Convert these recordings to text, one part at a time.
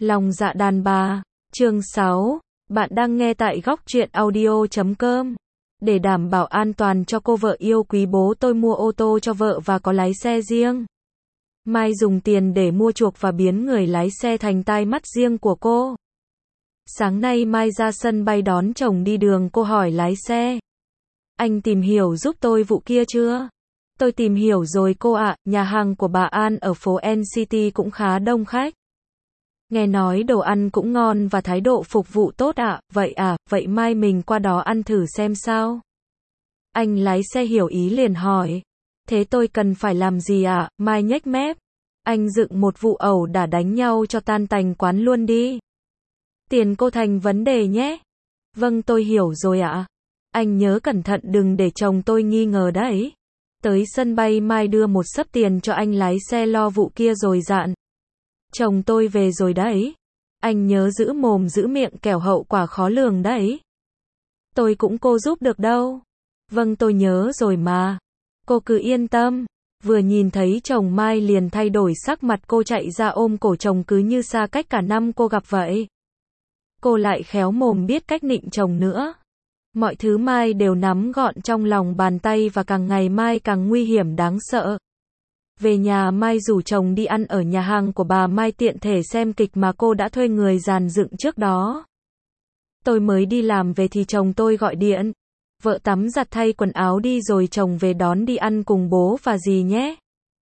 Lòng dạ đàn bà, chương 6, bạn đang nghe tại góc truyện audio.com. Để đảm bảo an toàn cho cô vợ yêu quý, bố tôi mua ô tô cho vợ và có lái xe riêng. Mai dùng tiền để mua chuộc và biến người lái xe thành tai mắt riêng của cô. Sáng nay Mai ra sân bay đón chồng đi đường, cô hỏi lái xe: "Anh tìm hiểu giúp tôi vụ kia chưa?" "Tôi tìm hiểu rồi cô ạ, nhà hàng của bà An ở phố NCT cũng khá đông khách. Nghe nói đồ ăn cũng ngon và thái độ phục vụ tốt ạ." Vậy mai mình qua đó ăn thử xem sao." Anh lái xe hiểu ý liền hỏi: "Thế tôi cần phải làm gì ạ?" Mai nhếch mép: "Anh dựng một vụ ẩu đả đánh nhau cho tan tành quán luôn đi. Tiền cô thành vấn đề nhé." "Vâng, tôi hiểu rồi ạ. Anh nhớ cẩn thận đừng để chồng tôi nghi ngờ đấy." Tới sân bay Mai đưa một xấp tiền cho anh lái xe lo vụ kia rồi dặn: "Chồng tôi về rồi đấy. Anh nhớ giữ mồm giữ miệng, kẻo hậu quả khó lường đấy." "Tôi cũng cô giúp được đâu." "Vâng, tôi nhớ rồi mà. Cô cứ yên tâm." Vừa nhìn thấy chồng Mai liền thay đổi sắc mặt, cô chạy ra ôm cổ chồng cứ như xa cách cả năm cô gặp vậy. Cô lại khéo mồm, biết cách nịnh chồng nữa. Mọi thứ Mai đều nắm gọn trong lòng bàn tay và càng ngày Mai càng nguy hiểm đáng sợ. Về nhà Mai rủ chồng đi ăn ở nhà hàng của bà Mai, tiện thể xem kịch mà cô đã thuê người dàn dựng trước đó. Tôi mới đi làm về thì chồng tôi gọi điện: "Vợ tắm giặt thay quần áo đi rồi chồng về đón đi ăn cùng bố và dì nhé."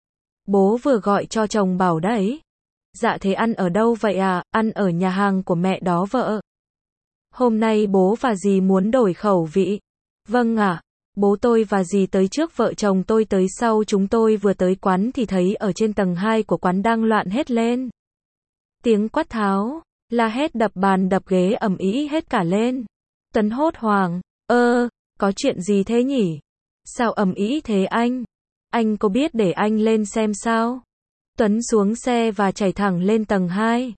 Bố vừa gọi cho chồng bảo đấy. "Dạ thế ăn ở đâu vậy à?" "Ăn ở nhà hàng của mẹ đó vợ. Hôm nay bố và dì muốn đổi khẩu vị." "Vâng ạ." Bố tôi và dì tới trước, vợ chồng tôi tới sau. Chúng tôi vừa tới quán thì thấy ở trên tầng 2 của quán đang loạn hết lên. Tiếng quát tháo, la hét, đập bàn đập ghế ầm ĩ hết cả lên. Tuấn hốt hoảng: Có chuyện gì thế nhỉ? Sao ầm ĩ thế anh? Anh có biết để anh lên xem sao?" Tuấn xuống xe và chạy thẳng lên tầng 2.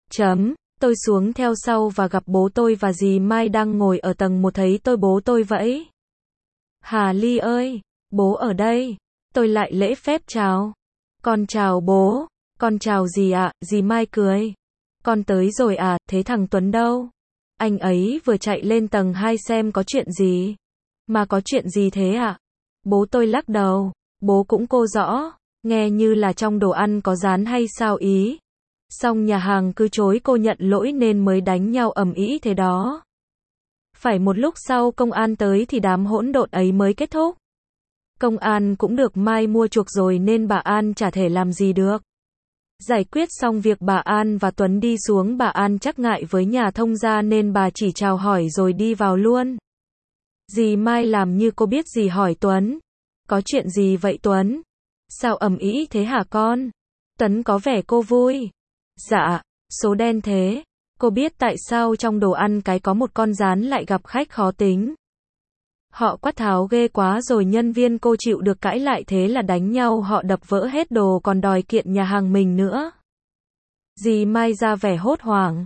Tôi xuống theo sau và gặp bố tôi và dì Mai đang ngồi ở tầng 1. Thấy tôi, bố tôi vẫy: "Hà Ly ơi, bố ở đây." Tôi lại lễ phép chào: "Con chào bố." "Con chào dì ạ." Dì Mai cười: "Con tới rồi à, thế thằng Tuấn đâu?" "Anh ấy vừa chạy lên tầng 2 xem có chuyện gì." "Mà có chuyện gì thế ạ?" Bố tôi lắc đầu: "Bố cũng cô rõ, nghe như là trong đồ ăn có rán hay sao ý. Xong nhà hàng cứ chối cô nhận lỗi nên mới đánh nhau ầm ĩ thế đó. Phải một lúc sau công an tới thì đám hỗn độn ấy mới kết thúc." Công an cũng được Mai mua chuộc rồi nên bà An chả thể làm gì được. Giải quyết xong việc bà An và Tuấn đi xuống, bà An chắc ngại với nhà thông gia nên bà chỉ chào hỏi rồi đi vào luôn. Dì Mai làm như cô biết gì hỏi Tuấn: "Có chuyện gì vậy Tuấn? Sao ầm ĩ thế hả con?" Tuấn có vẻ cô vui: "Dạ, số đen thế. Cô biết tại sao trong đồ ăn cái có một con gián lại gặp khách khó tính. Họ quát tháo ghê quá rồi nhân viên cô chịu được cãi lại, thế là đánh nhau, họ đập vỡ hết đồ còn đòi kiện nhà hàng mình nữa." Dì Mai ra vẻ hốt hoảng: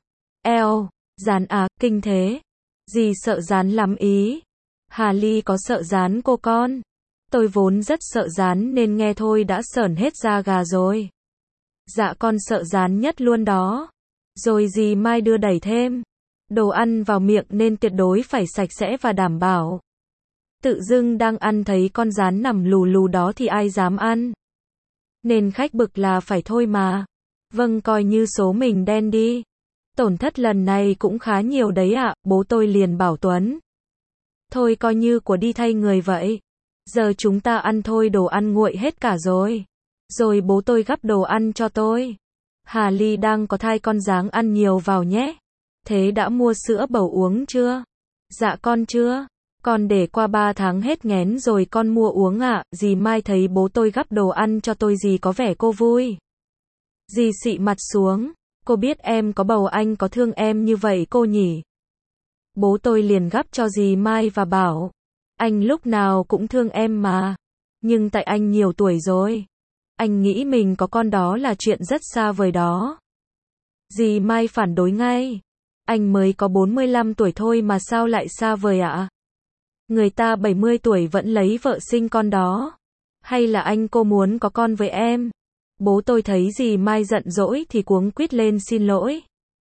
Gián à, kinh thế. Dì sợ gián lắm ý." "Hà Ly có sợ gián cô con?" "Tôi vốn rất sợ gián nên nghe thôi đã sởn hết da gà rồi." "Dạ con sợ gián nhất luôn đó." Rồi dì Mai đưa đẩy thêm: "Đồ ăn vào miệng nên tuyệt đối phải sạch sẽ và đảm bảo. Tự dưng đang ăn thấy con gián nằm lù lù đó thì ai dám ăn. Nên khách bực là phải thôi mà." "Vâng, coi như số mình đen đi. Tổn thất lần này cũng khá nhiều đấy ạ." Bố tôi liền bảo Tuấn: "Thôi coi như của đi thay người vậy. Giờ chúng ta ăn thôi, đồ ăn nguội hết cả rồi." Rồi bố tôi gắp đồ ăn cho tôi: "Hà Ly đang có thai, con ráng ăn nhiều vào nhé. Thế đã mua sữa bầu uống chưa?" "Dạ con chưa. Con để qua 3 tháng hết nghén rồi con mua uống ạ." Dì Mai thấy bố tôi gắp đồ ăn cho tôi, dì có vẻ cô vui. Dì xị mặt xuống: "Cô biết em có bầu, anh có thương em như vậy cô nhỉ?" Bố tôi liền gắp cho dì Mai và bảo: "Anh lúc nào cũng thương em mà. Nhưng tại anh nhiều tuổi rồi. Anh nghĩ mình có con đó là chuyện rất xa vời đó." Dì Mai phản đối ngay: "Anh mới có 45 tuổi thôi mà sao lại xa vời ạ? Người ta 70 tuổi vẫn lấy vợ sinh con đó. Hay là anh cô muốn có con với em?" Bố tôi thấy dì Mai giận dỗi thì cuống quýt lên xin lỗi: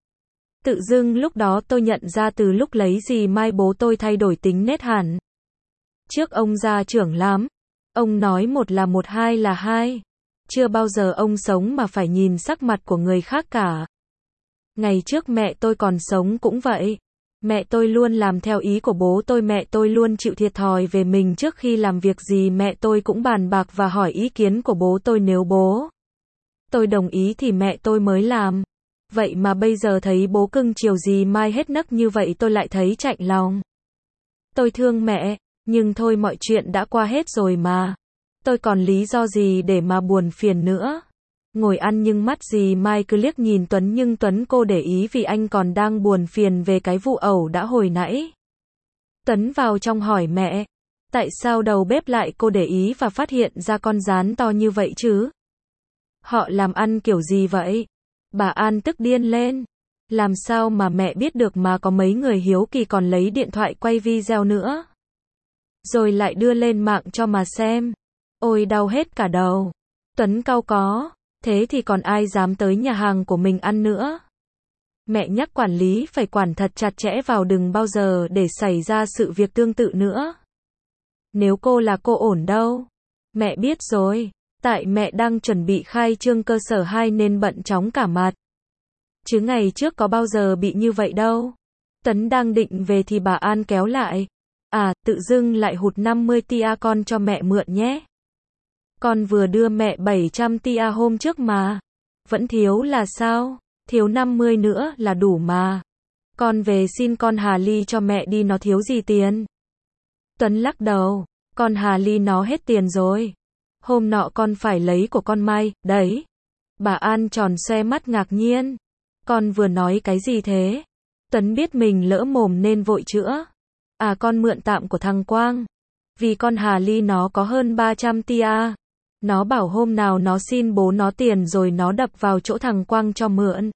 Tự dưng lúc đó tôi nhận ra từ lúc lấy dì Mai bố tôi thay đổi tính nết hẳn. Trước ông gia trưởng lắm. Ông nói một là một, hai là hai. Chưa bao giờ ông sống mà phải nhìn sắc mặt của người khác cả. Ngày trước mẹ tôi còn sống cũng vậy. Mẹ tôi luôn làm theo ý của bố tôi, mẹ tôi luôn chịu thiệt thòi về mình, trước khi làm việc gì mẹ tôi cũng bàn bạc và hỏi ý kiến của bố tôi, nếu bố tôi đồng ý thì mẹ tôi mới làm. Vậy mà bây giờ thấy bố cưng chiều dì Mai hết nấc như vậy tôi lại thấy chạnh lòng. Tôi thương mẹ, nhưng thôi mọi chuyện đã qua hết rồi mà. Tôi còn lý do gì để mà buồn phiền nữa. Ngồi ăn nhưng mắt dì Mai cứ liếc nhìn Tuấn, nhưng Tuấn cô để ý vì anh còn đang buồn phiền về cái vụ ẩu đã hồi nãy. Tuấn vào trong hỏi mẹ, tại sao đầu bếp lại cô để ý và phát hiện ra con gián to như vậy chứ? Họ làm ăn kiểu gì vậy? Bà An tức điên lên. Làm sao mà mẹ biết được, mà có mấy người hiếu kỳ còn lấy điện thoại quay video nữa. Rồi lại đưa lên mạng cho mà xem. Ôi đau hết cả đầu. Tuấn cau có. Thế thì còn ai dám tới nhà hàng của mình ăn nữa. Mẹ nhắc quản lý phải quản thật chặt chẽ vào, đừng bao giờ để xảy ra sự việc tương tự nữa. Nếu cô là cô ổn đâu. Mẹ biết rồi. Tại mẹ đang chuẩn bị khai trương cơ sở 2 nên bận chóng cả mặt. Chứ ngày trước có bao giờ bị như vậy đâu. Tuấn đang định về thì bà An kéo lại. À, tự dưng lại hụt 50 tia, con cho mẹ mượn nhé. Con vừa đưa mẹ 700 tia hôm trước mà. Vẫn thiếu là sao? Thiếu 50 nữa là đủ mà. Con về xin con Hà Ly cho mẹ đi, nó thiếu gì tiền. Tuấn lắc đầu. Con Hà Ly nó hết tiền rồi. Hôm nọ con phải lấy của con Mai, đấy. Bà An tròn xoe mắt ngạc nhiên. Con vừa nói cái gì thế? Tuấn biết mình lỡ mồm nên vội chữa. À, con mượn tạm của thằng Quang. Vì con Hà Ly nó có hơn 300 tia. Nó bảo hôm nào nó xin bố nó tiền rồi nó đập vào chỗ thằng Quang cho mượn.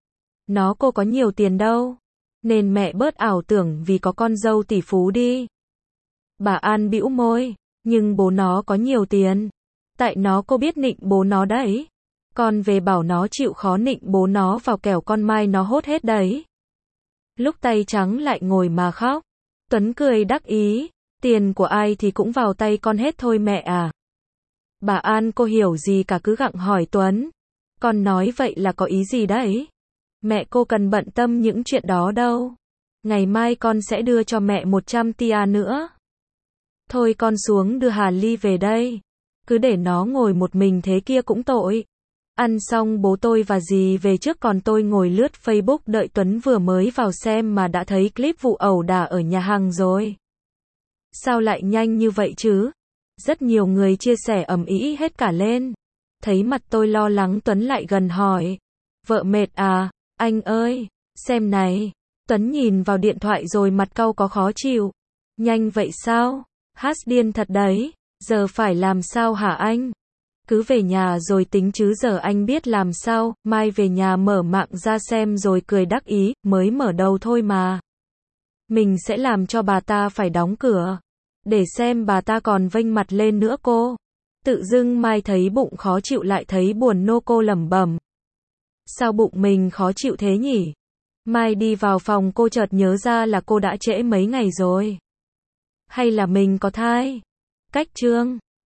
Cô có nhiều tiền đâu. Nên mẹ bớt ảo tưởng vì có con dâu tỷ phú đi. Bà An bĩu môi. Nhưng bố nó có nhiều tiền. Tại cô biết nịnh bố nó đấy. Con về bảo nó chịu khó nịnh bố nó vào, kẻo con Mai nó hốt hết đấy. Lúc tay trắng lại ngồi mà khóc. Tuấn cười đắc ý. Tiền của ai thì cũng vào tay con hết thôi mẹ à. Bà An cô hiểu gì cả, cứ gặng hỏi Tuấn. Con nói vậy là có ý gì đấy? Mẹ cô cần bận tâm những chuyện đó đâu. Ngày mai con sẽ đưa cho mẹ 100 tia nữa. Thôi con xuống đưa Hà Ly về đây. Cứ để nó ngồi một mình thế kia cũng tội. Ăn xong bố tôi và dì về trước, còn tôi ngồi lướt Facebook đợi Tuấn vừa mới vào xem mà đã thấy clip vụ ẩu đả ở nhà hàng rồi. Sao lại nhanh như vậy chứ? Rất nhiều người chia sẻ ầm ĩ hết cả lên. Thấy mặt tôi lo lắng, Tuấn lại gần hỏi. Vợ mệt à? Anh ơi, xem này. Tuấn nhìn vào điện thoại rồi mặt cau có khó chịu. Nhanh vậy sao? Hát điên thật đấy. Giờ phải làm sao hả anh? Cứ về nhà rồi tính chứ giờ anh biết làm sao. Mai về nhà mở mạng ra xem rồi cười đắc ý. Mới mở đầu thôi mà. Mình sẽ làm cho bà ta phải đóng cửa. Để xem bà ta còn vênh mặt lên nữa cô. Tự dưng Mai thấy bụng khó chịu lại thấy buồn nô, cô lẩm bẩm. Sao bụng mình khó chịu thế nhỉ? Mai đi vào phòng cô chợt nhớ ra là cô đã trễ mấy ngày rồi. Hay là mình có thai? Cách chương